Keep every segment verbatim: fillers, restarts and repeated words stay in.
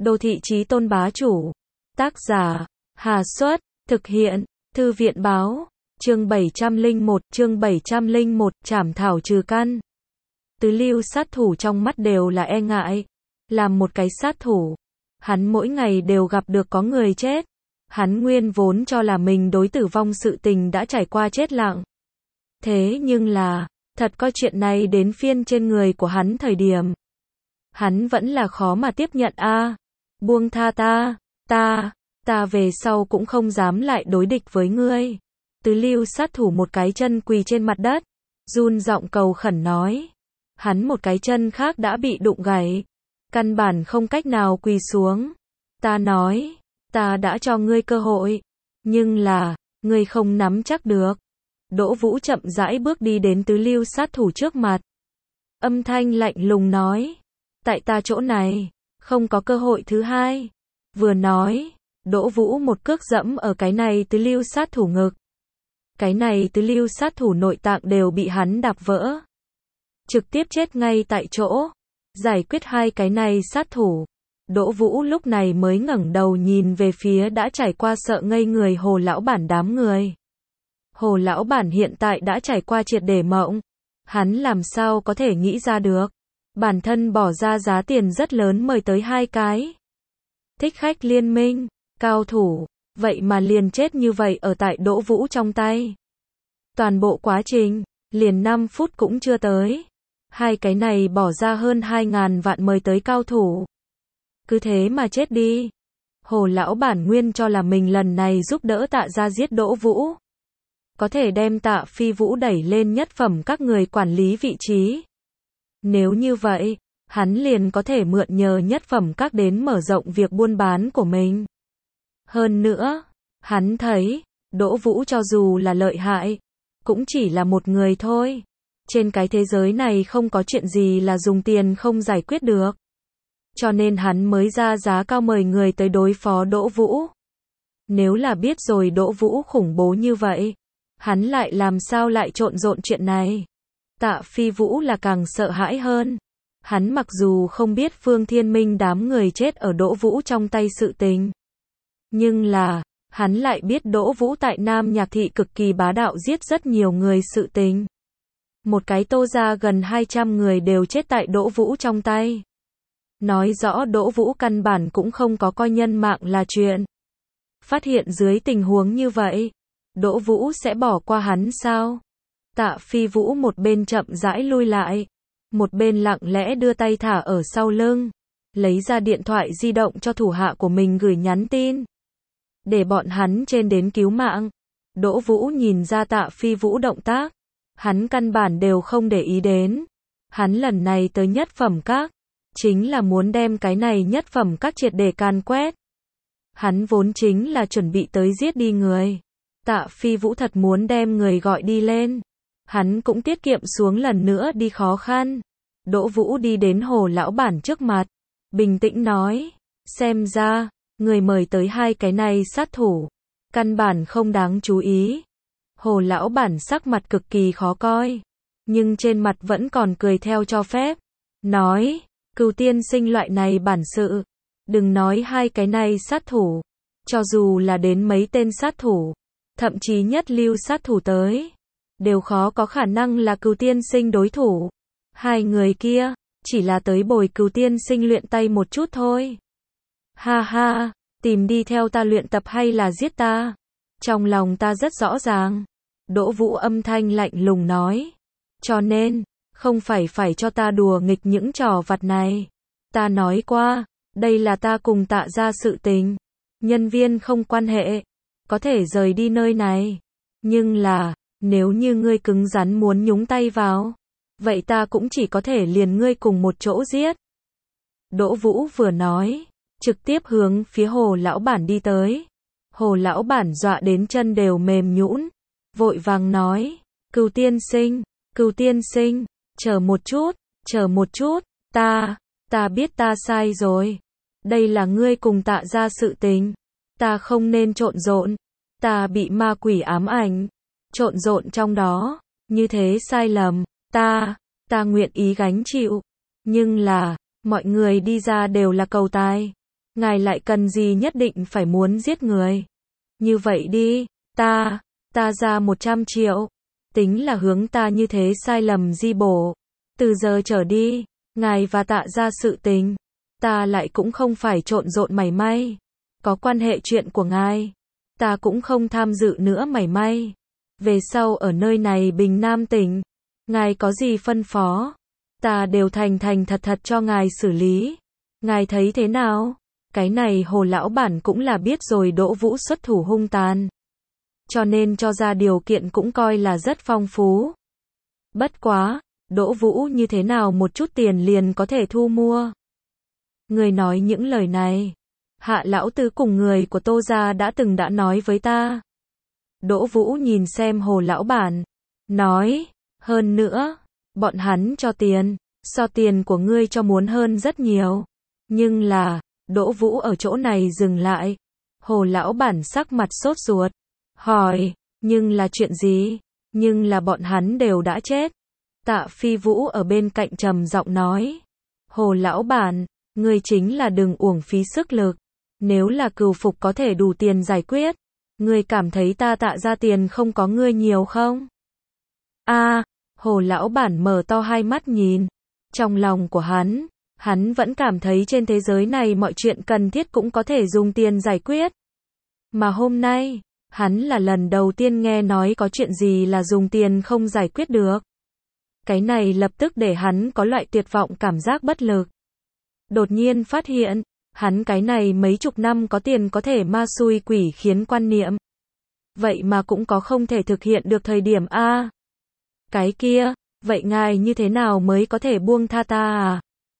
Đô thị chí tôn bá chủ. Tác giả, Hà Xuất, thực hiện, Thư viện báo, chương bảy trăm lẻ một, chương bảy trăm lẻ một, trảm thảo trừ căn. Tứ lưu sát thủ trong mắt đều là e ngại. Làm một cái sát thủ, hắn mỗi ngày đều gặp được có người chết. Hắn nguyên vốn cho là mình đối tử vong sự tình đã trải qua chết lặng. Thế nhưng là, thật có chuyện này đến phiên trên người của hắn thời điểm. Hắn vẫn là khó mà tiếp nhận a. À, buông tha ta, ta, ta về sau cũng không dám lại đối địch với ngươi. Tứ lưu sát thủ một cái chân quỳ trên mặt đất, run giọng cầu khẩn nói. Hắn một cái chân khác đã bị đụng gãy, căn bản không cách nào quỳ xuống. Ta nói, ta đã cho ngươi cơ hội, nhưng là, ngươi không nắm chắc được. Đỗ Vũ chậm rãi bước đi đến tứ lưu sát thủ trước mặt. Âm thanh lạnh lùng nói, tại ta chỗ này, không có cơ hội thứ hai. Vừa nói, Đỗ Vũ một cước dẫm ở cái này tứ lưu sát thủ ngực. Cái này tứ lưu sát thủ nội tạng đều bị hắn đạp vỡ. Trực tiếp chết ngay tại chỗ. Giải quyết hai cái này sát thủ. Đỗ Vũ lúc này mới ngẩng đầu nhìn về phía đã trải qua sợ ngây người Hồ lão bản đám người. Hồ lão bản hiện tại đã trải qua triệt để mộng. Hắn làm sao có thể nghĩ ra được. Bản thân bỏ ra giá tiền rất lớn mời tới hai cái thích khách liên minh, cao thủ, vậy mà liền chết như vậy ở tại Đỗ Vũ trong tay. Toàn bộ quá trình, liền năm phút cũng chưa tới. Hai cái này bỏ ra hơn hai ngàn vạn mời tới cao thủ. Cứ thế mà chết đi. Hồ lão bản nguyên cho là mình lần này giúp đỡ Tạ gia giết Đỗ Vũ. Có thể đem Tạ Phi Vũ đẩy lên nhất phẩm các người quản lý vị trí. Nếu như vậy, hắn liền có thể mượn nhờ nhất phẩm các đến mở rộng việc buôn bán của mình. Hơn nữa, hắn thấy, Đỗ Vũ cho dù là lợi hại, cũng chỉ là một người thôi. Trên cái thế giới này không có chuyện gì là dùng tiền không giải quyết được. Cho nên hắn mới ra giá cao mời người tới đối phó Đỗ Vũ. Nếu là biết rồi Đỗ Vũ khủng bố như vậy, hắn lại làm sao lại trộn rộn chuyện này. Tạ Phi Vũ là càng sợ hãi hơn. Hắn mặc dù không biết Phương Thiên Minh đám người chết ở Đỗ Vũ trong tay sự tình. Nhưng là, hắn lại biết Đỗ Vũ tại Nam Nhạc Thị cực kỳ bá đạo giết rất nhiều người sự tình. Một cái Tô gia gần hai trăm người đều chết tại Đỗ Vũ trong tay. Nói rõ Đỗ Vũ căn bản cũng không có coi nhân mạng là chuyện. Phát hiện dưới tình huống như vậy, Đỗ Vũ sẽ bỏ qua hắn sao? Tạ Phi Vũ một bên chậm rãi lui lại, một bên lặng lẽ đưa tay thả ở sau lưng, lấy ra điện thoại di động cho thủ hạ của mình gửi nhắn tin. Để bọn hắn trên đến cứu mạng. Đỗ Vũ nhìn ra Tạ Phi Vũ động tác, hắn căn bản đều không để ý đến. Hắn lần này tới nhất phẩm các, chính là muốn đem cái này nhất phẩm các triệt để can quét. Hắn vốn chính là chuẩn bị tới giết đi người. Tạ Phi Vũ thật muốn đem người gọi đi lên. Hắn cũng tiết kiệm xuống lần nữa đi khó khăn. Đỗ Vũ đi đến Hồ lão bản trước mặt, bình tĩnh nói, xem ra, người mời tới hai cái này sát thủ, căn bản không đáng chú ý. Hồ lão bản sắc mặt cực kỳ khó coi, nhưng trên mặt vẫn còn cười theo cho phép, nói, Cửu tiên sinh loại này bản sự, đừng nói hai cái này sát thủ, cho dù là đến mấy tên sát thủ, thậm chí nhất lưu sát thủ tới, đều khó có khả năng là Cửu tiên sinh đối thủ. Hai người kia, chỉ là tới bồi Cửu tiên sinh luyện tay một chút thôi. Ha ha, tìm đi theo ta luyện tập hay là giết ta? Trong lòng ta rất rõ ràng. Đỗ Vũ âm thanh lạnh lùng nói. Cho nên, không phải phải cho ta đùa nghịch những trò vặt này. Ta nói qua, đây là ta cùng Tạ gia sự tình. Nhân viên không quan hệ, có thể rời đi nơi này. Nhưng là, nếu như ngươi cứng rắn muốn nhúng tay vào, vậy ta cũng chỉ có thể liền ngươi cùng một chỗ giết. Đỗ Vũ vừa nói, trực tiếp hướng phía Hồ lão bản đi tới. Hồ lão bản dọa đến chân đều mềm nhũn, vội vàng nói, Cửu tiên sinh, Cửu tiên sinh, chờ một chút, chờ một chút, ta, ta biết ta sai rồi. Đây là ngươi cùng Tạ gia sự tình, ta không nên trộn rộn, ta bị ma quỷ ám ảnh, trộn rộn trong đó, như thế sai lầm, ta, ta nguyện ý gánh chịu. Nhưng là, mọi người đi ra đều là cầu tài. ngài lại cần gì nhất định phải muốn giết người. Như vậy đi, ta, ta ra một trăm triệu. Tính là hướng ta như thế sai lầm di bổ. Từ giờ trở đi, ngài và Tạ gia sự tình, ta lại cũng không phải trộn rộn mảy may. Có quan hệ chuyện của ngài, ta cũng không tham dự nữa mảy may. Về sau ở nơi này Bình Nam tỉnh, ngài có gì phân phó, ta đều thành thành thật thật cho ngài xử lý. Ngài thấy thế nào? Cái này Hồ lão bản cũng là biết rồi Đỗ Vũ xuất thủ hung tàn, cho nên cho ra điều kiện cũng coi là rất phong phú. Bất quá, Đỗ Vũ như thế nào một chút tiền liền có thể thu mua? Người nói những lời này, Hạ lão tứ cùng người của Tô gia đã từng đã nói với ta. Đỗ Vũ nhìn xem Hồ lão bản, nói, hơn nữa, bọn hắn cho tiền, so tiền của ngươi cho muốn hơn rất nhiều. Nhưng là, Đỗ Vũ ở chỗ này dừng lại. Hồ lão bản sắc mặt sốt ruột, hỏi, nhưng là chuyện gì? Nhưng là bọn hắn đều đã chết. Tạ Phi Vũ ở bên cạnh trầm giọng nói, Hồ lão bản, ngươi chính là đừng uổng phí sức lực. Nếu là cừu phục có thể đủ tiền giải quyết, ngươi cảm thấy ta Tạ ra tiền không có ngươi nhiều không? A, à, Hồ lão bản mở to hai mắt nhìn. Trong lòng của hắn, hắn vẫn cảm thấy trên thế giới này mọi chuyện cần thiết cũng có thể dùng tiền giải quyết. Mà hôm nay, hắn là lần đầu tiên nghe nói có chuyện gì là dùng tiền không giải quyết được. Cái này lập tức để hắn có loại tuyệt vọng cảm giác bất lực. Đột nhiên phát hiện, hắn cái này mấy chục năm có tiền có thể ma xui quỷ khiến quan niệm. Vậy mà cũng có không thể thực hiện được thời điểm A. Cái kia, vậy ngài như thế nào mới có thể buông tha ta à?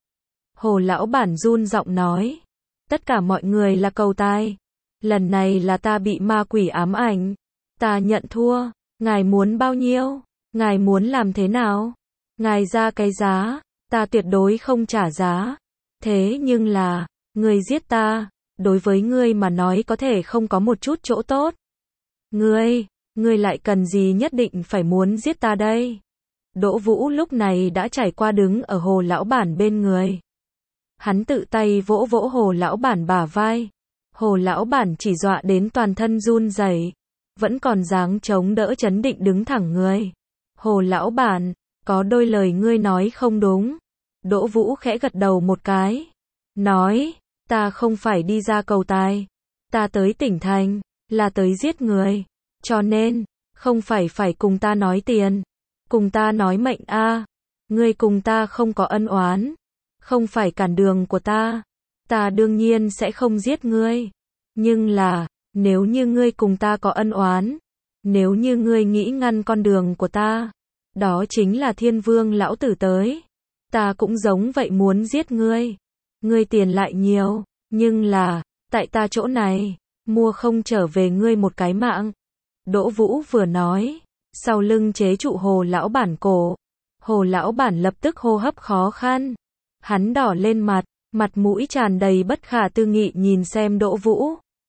Hồ lão bản run giọng nói, tất cả mọi người là cầu tài. Lần này là ta bị ma quỷ ám ảnh. Ta nhận thua, ngài muốn bao nhiêu? Ngài muốn làm thế nào? Ngài ra cái giá, ta tuyệt đối không trả giá. Thế nhưng là, ngươi giết ta, đối với ngươi mà nói có thể không có một chút chỗ tốt. Ngươi, ngươi lại cần gì nhất định phải muốn giết ta đây? Đỗ Vũ lúc này đã trải qua đứng ở Hồ lão bản bên người. Hắn tự tay vỗ vỗ Hồ lão bản bả vai. Hồ lão bản chỉ dọa đến toàn thân run rẩy, vẫn còn dáng chống đỡ chấn định đứng thẳng người. Hồ lão bản, có đôi lời ngươi nói không đúng. Đỗ Vũ khẽ gật đầu một cái, nói, ta không phải đi ra cầu tài, ta tới tỉnh thành, là tới giết người, cho nên, không phải phải cùng ta nói tiền, cùng ta nói mệnh a. Ngươi cùng ta không có ân oán, không phải cản đường của ta, ta đương nhiên sẽ không giết ngươi. Nhưng là, nếu như ngươi cùng ta có ân oán, nếu như ngươi nghĩ ngăn con đường của ta, đó chính là Thiên Vương lão tử tới. Ta cũng giống vậy muốn giết ngươi. Ngươi tiền lại nhiều, nhưng là, tại ta chỗ này, mua không trở về ngươi một cái mạng. Đỗ Vũ vừa nói, sau lưng chế trụ Hồ lão bản cổ. Hồ lão bản lập tức hô hấp khó khăn. Hắn đỏ lên mặt, mặt mũi tràn đầy bất khả tư nghị nhìn xem Đỗ Vũ.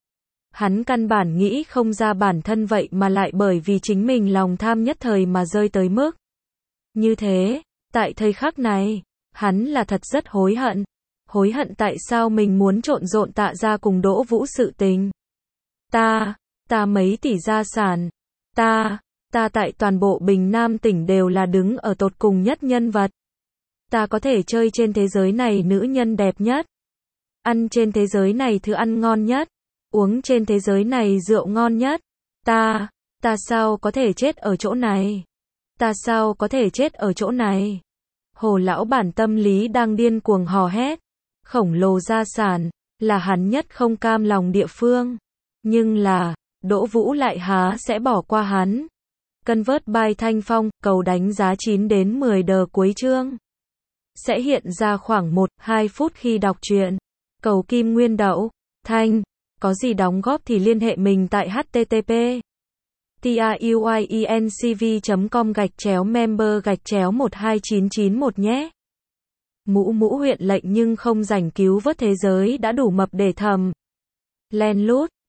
Hắn căn bản nghĩ không ra bản thân vậy mà lại bởi vì chính mình lòng tham nhất thời mà rơi tới mức như thế. Tại thời khắc này, hắn là thật rất hối hận. Hối hận tại sao mình muốn trộn rộn Tạ gia cùng Đỗ Vũ sự tình. Ta, ta mấy tỷ gia sản. Ta, ta tại toàn bộ Bình Nam tỉnh đều là đứng ở tột cùng nhất nhân vật. Ta có thể chơi trên thế giới này nữ nhân đẹp nhất. Ăn trên thế giới này thứ ăn ngon nhất. Uống trên thế giới này rượu ngon nhất. Ta, ta sao có thể chết ở chỗ này? Ta sao có thể chết ở chỗ này? Hồ lão bản tâm lý đang điên cuồng hò hét. Khổng lồ gia sản, là hắn nhất không cam lòng địa phương. Nhưng là, Đỗ Vũ lại há sẽ bỏ qua hắn. Convert by Thanh Phong, cầu đánh giá chín đến mười đờ cuối chương. Sẽ hiện ra khoảng một đến hai phút khi đọc truyện. Cầu kim nguyên đậu, Thanh. Có gì đóng góp thì liên hệ mình tại http truyencv chấm com gạch chéo member gạch chéo một hai chín chín một nhé. Mũ mũ huyện lệnh nhưng không rảnh cứu vớt thế giới đã đủ mập để thầm. Len lút.